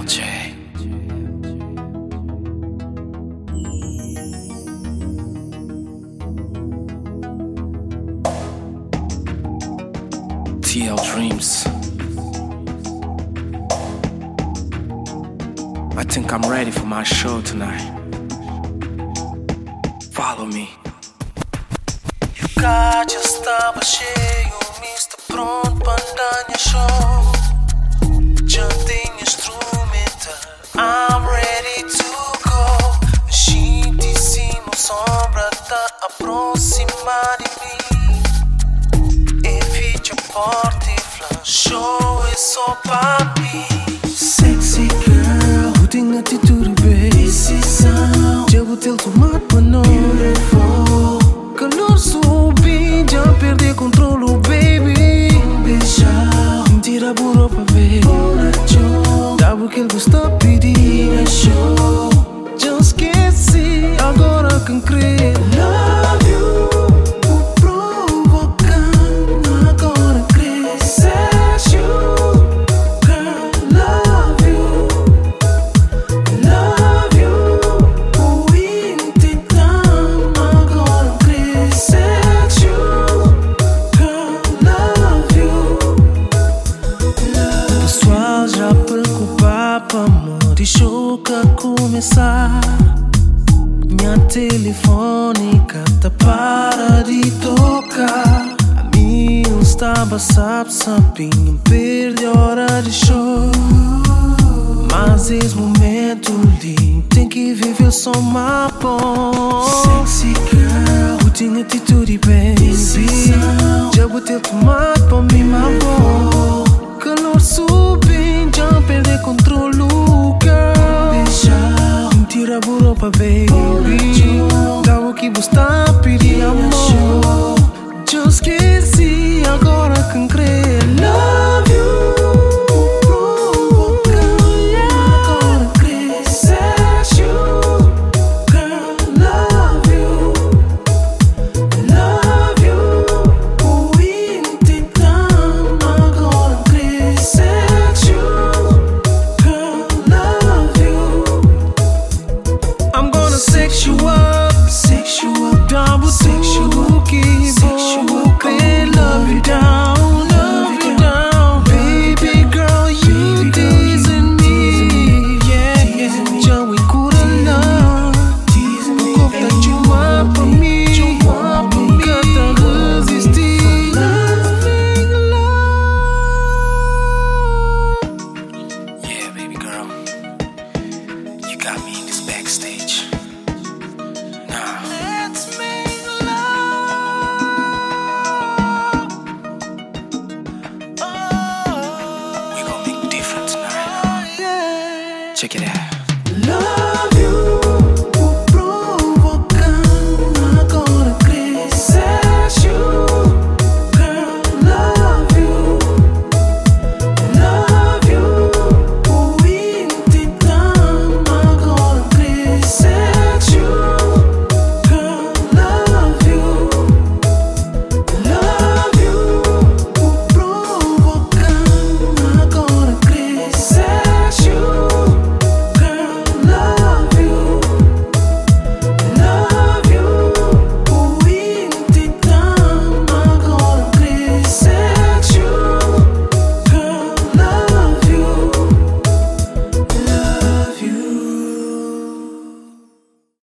TLJ. TL Dreams. I think I'm ready for my show tonight. Follow me. E o cádio estava cheio, misto pronto para dar show. Já tenho instrumental, I'm ready to go. Baixíssimo, sombra tá aproximar de mim. Evite a porta e flash, show é só pra mim. Sexy girl, who tem atitude, baby. Decisão, já botei o tomate para nós. Beautiful, calor subi, já perdi controlo, baby. Beijar, tira a burro pra ver. Dá o que ele gosta de pedir. Show, já esqueci, agora quem crê. Love you, o provocando, agora crê. Sex you, girl, love you. Love you, o intentando, agora crê. Sex you, girl, love you. O pessoal já preocupava, amor, deixou que começar. Minha telefônica tá para de tocar. A minha estava sabinho, perde a hora de show. Mas esse momento lindo tem que viver só uma bom. Sexy girl, who tem atitude, baby. Decisão, já botei o tomate pra mim, my bom. Calor subindo, já perdi controlo, girl. Beijar, tira a burro pra baby. Dá o que você tá pedindo, amor. Já esqueci, agora quem crê. Love you, provocando, agora crê. Sex you, girl, love you. Love you, o intentando, agora crê. Sex you, girl, love you. I'm gonna sex you up, double sexual, keep on, love you down, baby girl, you teasing me, yeah, já we could love, porque tá de uma pra mim, nunca tá resistir. Yeah, baby girl. You got me in this backstage. Now, Let's make love. we gon' make different tonight. Yeah. Check it out.